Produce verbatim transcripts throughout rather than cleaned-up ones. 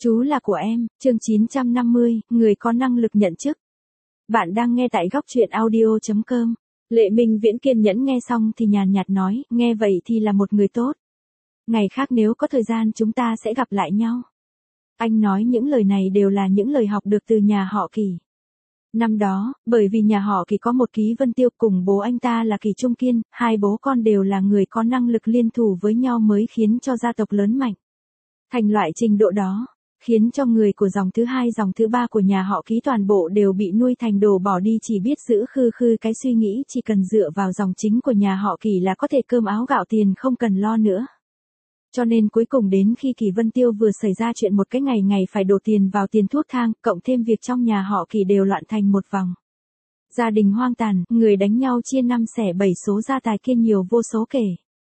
Chú là của em, chương chín trăm năm mươi, người có năng lực nhận chức. Bạn đang nghe tại góc truyện audio chấm com. Lệ Minh Viễn kiên nhẫn nghe xong thì nhàn nhạt nói, nghe vậy thì là một người tốt. Ngày khác nếu có thời gian chúng ta sẽ gặp lại nhau. Anh nói những lời này đều là những lời học được từ nhà họ Kỳ. Năm đó, bởi vì nhà họ Kỳ có một Ký Vân Tiêu cùng bố anh ta là Kỳ Trung Kiên, hai bố con đều là người có năng lực liên thủ với nhau mới khiến cho gia tộc lớn mạnh. Thành loại trình độ đó, khiến cho người của dòng thứ hai dòng thứ ba của nhà họ Ký toàn bộ đều bị nuôi thành đồ bỏ đi, chỉ biết giữ khư khư cái suy nghĩ chỉ cần dựa vào dòng chính của nhà họ Kỳ là có thể cơm áo gạo tiền không cần lo nữa. Cho nên cuối cùng đến khi Kỳ Vân Tiêu vừa xảy ra chuyện một cái ngày ngày phải đổ tiền vào tiền thuốc thang, cộng thêm việc trong nhà họ Kỳ đều loạn thành một vòng. Gia đình hoang tàn, người đánh nhau chia năm xẻ bảy, số gia tài kia nhiều vô số kể.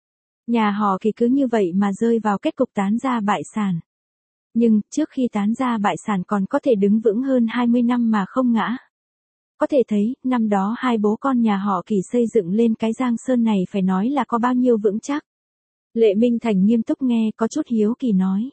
Nhà họ Kỳ cứ như vậy mà rơi vào kết cục tán gia bại sản. Nhưng, trước khi tán gia bại sản còn có thể đứng vững hơn hai mươi năm mà không ngã. Có thể thấy, năm đó hai bố con nhà họ Kỳ xây dựng lên cái Giang Sơn này phải nói là có bao nhiêu vững chắc. Lệ Minh Thành nghiêm túc nghe, có chút hiếu kỳ nói.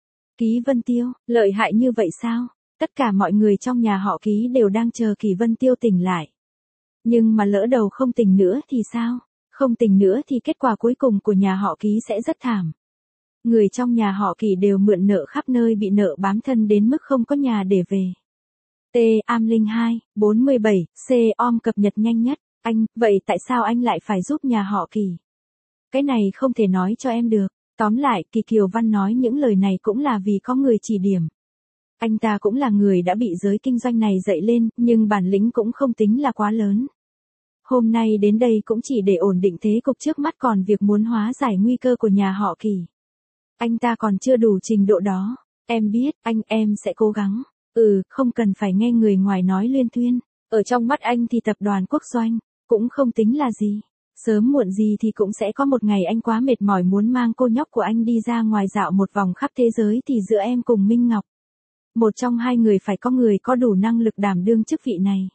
Ký Vân Tiêu, lợi hại như vậy sao? Tất cả mọi người trong nhà họ Ký đều đang chờ Kỳ Vân Tiêu tỉnh lại. Nhưng mà lỡ đầu không tỉnh nữa thì sao? Không tỉnh nữa thì kết quả cuối cùng của nhà họ Ký sẽ rất thảm. Người trong nhà họ Kỳ đều mượn nợ khắp nơi, bị nợ bám thân đến mức không có nhà để về. T. Am Linh hai, bốn mươi bảy, C. Om cập nhật nhanh nhất. Anh, vậy tại sao anh lại phải giúp nhà họ Kỳ? Cái này không thể nói cho em được. Tóm lại, Kỳ Kiều Văn nói những lời này cũng là vì có người chỉ điểm. Anh ta cũng là người đã bị giới kinh doanh này dạy lên, nhưng bản lĩnh cũng không tính là quá lớn. Hôm nay đến đây cũng chỉ để ổn định thế cục trước mắt, còn việc muốn hóa giải nguy cơ của nhà họ Kỳ, anh ta còn chưa đủ trình độ đó. Em biết, anh, em sẽ cố gắng. Ừ, không cần phải nghe người ngoài nói luyên thuyên. Ở trong mắt anh thì tập đoàn Quốc Doanh cũng không tính là gì. Sớm muộn gì thì cũng sẽ có một ngày anh quá mệt mỏi muốn mang cô nhóc của anh đi ra ngoài dạo một vòng khắp thế giới, thì giữa em cùng Minh Ngọc, một trong hai người phải có người có đủ năng lực đảm đương chức vị này.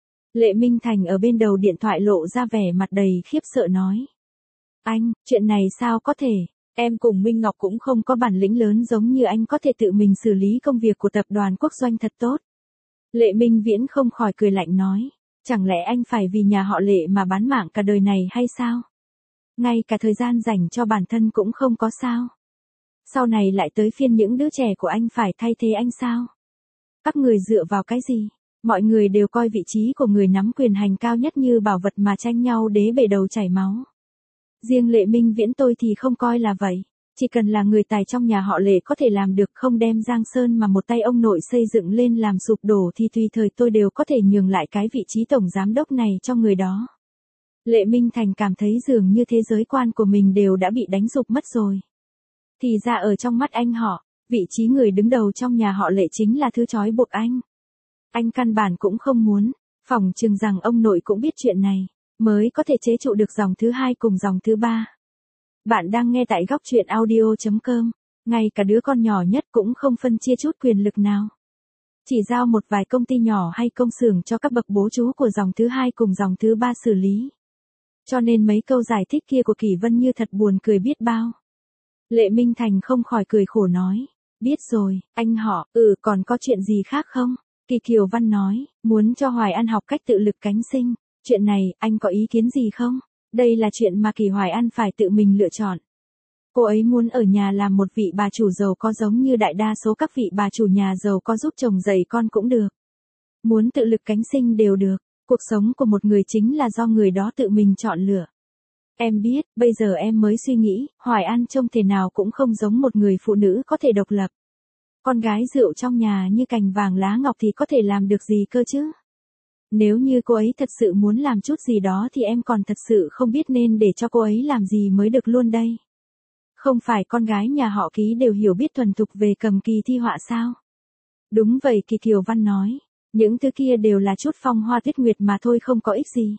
Lệ Minh Thành ở bên đầu điện thoại lộ ra vẻ mặt đầy khiếp sợ nói. Anh, chuyện này sao có thể? Em cùng Minh Ngọc cũng không có bản lĩnh lớn giống như anh có thể tự mình xử lý công việc của tập đoàn Quốc Doanh thật tốt. Lệ Minh Viễn không khỏi cười lạnh nói. Chẳng lẽ anh phải vì nhà họ Lệ mà bán mạng cả đời này hay sao? Ngay cả thời gian dành cho bản thân cũng không có sao? Sau này lại tới phiên những đứa trẻ của anh phải thay thế anh sao? Các người dựa vào cái gì? Mọi người đều coi vị trí của người nắm quyền hành cao nhất như bảo vật mà tranh nhau đế bể đầu chảy máu. Riêng Lệ Minh Viễn tôi thì không coi là vậy. Chỉ cần là người tài trong nhà họ Lệ có thể làm được, không đem Giang Sơn mà một tay ông nội xây dựng lên làm sụp đổ, thì tùy thời tôi đều có thể nhường lại cái vị trí tổng giám đốc này cho người đó. Lệ Minh Thành cảm thấy dường như thế giới quan của mình đều đã bị đánh sụp mất rồi. Thì ra ở trong mắt anh họ, vị trí người đứng đầu trong nhà họ Lệ chính là thứ trói buộc anh. Anh căn bản cũng không muốn, phỏng chừng rằng ông nội cũng biết chuyện này, mới có thể chế trụ được dòng thứ hai cùng dòng thứ ba. Bạn đang nghe tại góc truyện audio chấm com. Ngay cả đứa con nhỏ nhất cũng không phân chia chút quyền lực nào. Chỉ giao một vài công ty nhỏ hay công xưởng cho các bậc bố chú của dòng thứ hai cùng dòng thứ ba xử lý. Cho nên mấy câu giải thích kia của Kỳ Vân như thật buồn cười biết bao. Lệ Minh Thành không khỏi cười khổ nói. Biết rồi, anh họ, ừ còn có chuyện gì khác không? Kỳ Kiều Văn nói, muốn cho Hoài An học cách tự lực cánh sinh. Chuyện này, anh có ý kiến gì không? Đây là chuyện mà Kỳ Hoài An phải tự mình lựa chọn. Cô ấy muốn ở nhà làm một vị bà chủ giàu có giống như đại đa số các vị bà chủ nhà giàu có, giúp chồng dạy con cũng được. Muốn tự lực cánh sinh đều được. Cuộc sống của một người chính là do người đó tự mình chọn lựa. Em biết, bây giờ em mới suy nghĩ, Hoài An trông thế nào cũng không giống một người phụ nữ có thể độc lập. Con gái rượu trong nhà như cành vàng lá ngọc thì có thể làm được gì cơ chứ? Nếu như cô ấy thật sự muốn làm chút gì đó thì em còn thật sự không biết nên để cho cô ấy làm gì mới được luôn đây. Không phải con gái nhà họ Ký đều hiểu biết thuần thục về cầm kỳ thi họa sao? Đúng vậy, Kỳ Kiều Văn nói. Những thứ kia đều là chút phong hoa tuyết nguyệt mà thôi, không có ích gì.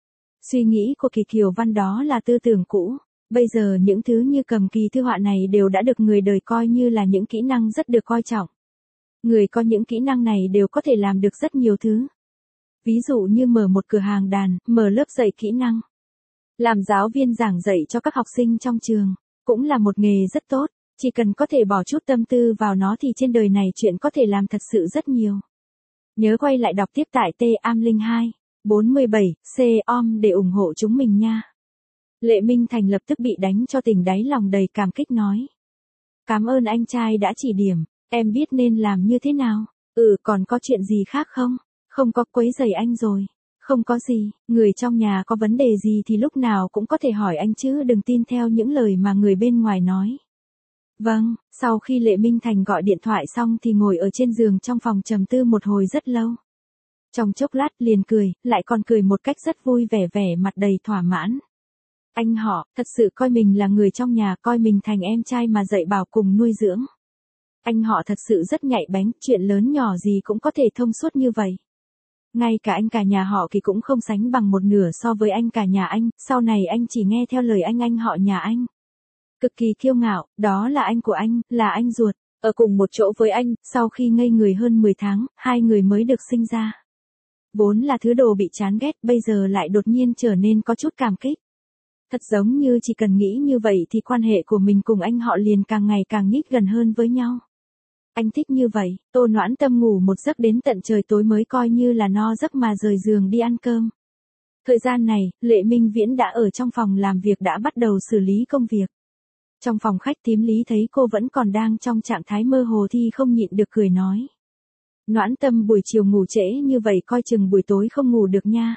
Suy nghĩ của Kỳ Kiều Văn đó là tư tưởng cũ. Bây giờ những thứ như cầm kỳ thư họa này đều đã được người đời coi như là những kỹ năng rất được coi trọng. Người có những kỹ năng này đều có thể làm được rất nhiều thứ. Ví dụ như mở một cửa hàng đàn, mở lớp dạy kỹ năng, làm giáo viên giảng dạy cho các học sinh trong trường, cũng là một nghề rất tốt. Chỉ cần có thể bỏ chút tâm tư vào nó thì trên đời này chuyện có thể làm thật sự rất nhiều. Nhớ quay lại đọc tiếp tại T am linh hai, bốn mươi bảy, C om để ủng hộ chúng mình nha. Lệ Minh Thành lập tức bị đánh cho tỉnh đáy lòng đầy cảm kích nói. Cảm ơn anh trai đã chỉ điểm, em biết nên làm như thế nào. Ừ, còn có chuyện gì khác không? Không có, quấy rầy anh rồi. Không có gì, người trong nhà có vấn đề gì thì lúc nào cũng có thể hỏi anh chứ đừng tin theo những lời mà người bên ngoài nói. Vâng, sau khi Lệ Minh Thành gọi điện thoại xong thì ngồi ở trên giường trong phòng trầm tư một hồi rất lâu. Trong chốc lát liền cười, lại còn cười một cách rất vui vẻ vẻ mặt đầy thỏa mãn. Anh họ, thật sự coi mình là người trong nhà, coi mình thành em trai mà dạy bảo cùng nuôi dưỡng. Anh họ thật sự rất nhạy bén, chuyện lớn nhỏ gì cũng có thể thông suốt như vậy. Ngay cả anh cả nhà họ Kỳ cũng không sánh bằng một nửa so với anh cả nhà anh, sau này anh chỉ nghe theo lời anh anh họ nhà anh. Cực kỳ kiêu ngạo, đó là anh của anh, là anh ruột, ở cùng một chỗ với anh, sau khi ngây người hơn mười tháng, hai người mới được sinh ra. Vốn là thứ đồ bị chán ghét, bây giờ lại đột nhiên trở nên có chút cảm kích. Thật giống như chỉ cần nghĩ như vậy thì quan hệ của mình cùng anh họ liền càng ngày càng nhích gần hơn với nhau. Anh thích như vậy, Tô Noãn Tâm ngủ một giấc đến tận trời tối mới coi như là no giấc mà rời giường đi ăn cơm. Thời gian này, Lệ Minh Viễn đã ở trong phòng làm việc đã bắt đầu xử lý công việc. Trong phòng khách Thím Lý thấy cô vẫn còn đang trong trạng thái mơ hồ thì không nhịn được cười nói. Noãn Tâm buổi chiều ngủ trễ như vậy coi chừng buổi tối không ngủ được nha.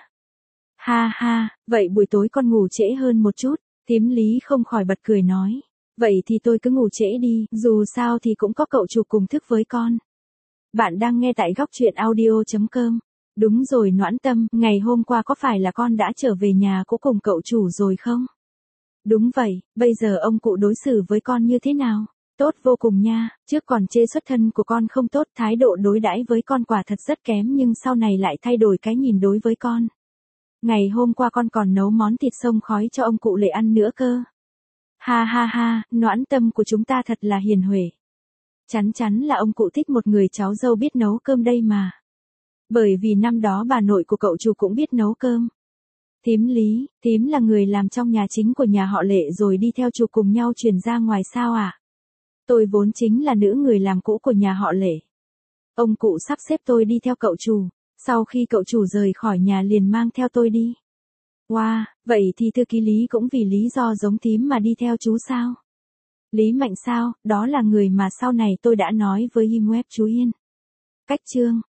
Ha ha, vậy buổi tối con ngủ trễ hơn một chút, Thím Lý không khỏi bật cười nói. Vậy thì tôi cứ ngủ trễ đi, dù sao thì cũng có cậu chủ cùng thức với con. Bạn đang nghe tại góc truyện audio chấm com. Đúng rồi Noãn Tâm, ngày hôm qua có phải là con đã trở về nhà cũ cùng cậu chủ rồi không? Đúng vậy, bây giờ ông cụ đối xử với con như thế nào? Tốt vô cùng nha, trước còn chê xuất thân của con không tốt, thái độ đối đãi với con quả thật rất kém nhưng sau này lại thay đổi cái nhìn đối với con. Ngày hôm qua con còn nấu món thịt xông khói cho ông cụ Lệ ăn nữa cơ. Ha ha ha, Noãn Tâm của chúng ta thật là hiền huệ. Chắn chắn là ông cụ thích một người cháu dâu biết nấu cơm đây mà. Bởi vì năm đó bà nội của cậu chủ cũng biết nấu cơm. Thím Lý, thím là người làm trong nhà chính của nhà họ Lệ rồi đi theo chủ cùng nhau chuyển ra ngoài sao à? Tôi vốn chính là nữ người làm cũ của nhà họ Lệ. Ông cụ sắp xếp tôi đi theo cậu chủ, sau khi cậu chủ rời khỏi nhà liền mang theo tôi đi. Wow, vậy thì thư ký Lý cũng vì lý do giống thím mà đi theo chú sao? Lý Mạnh sao, đó là người mà sau này tôi đã nói với Im Web chú Yên. Cách chương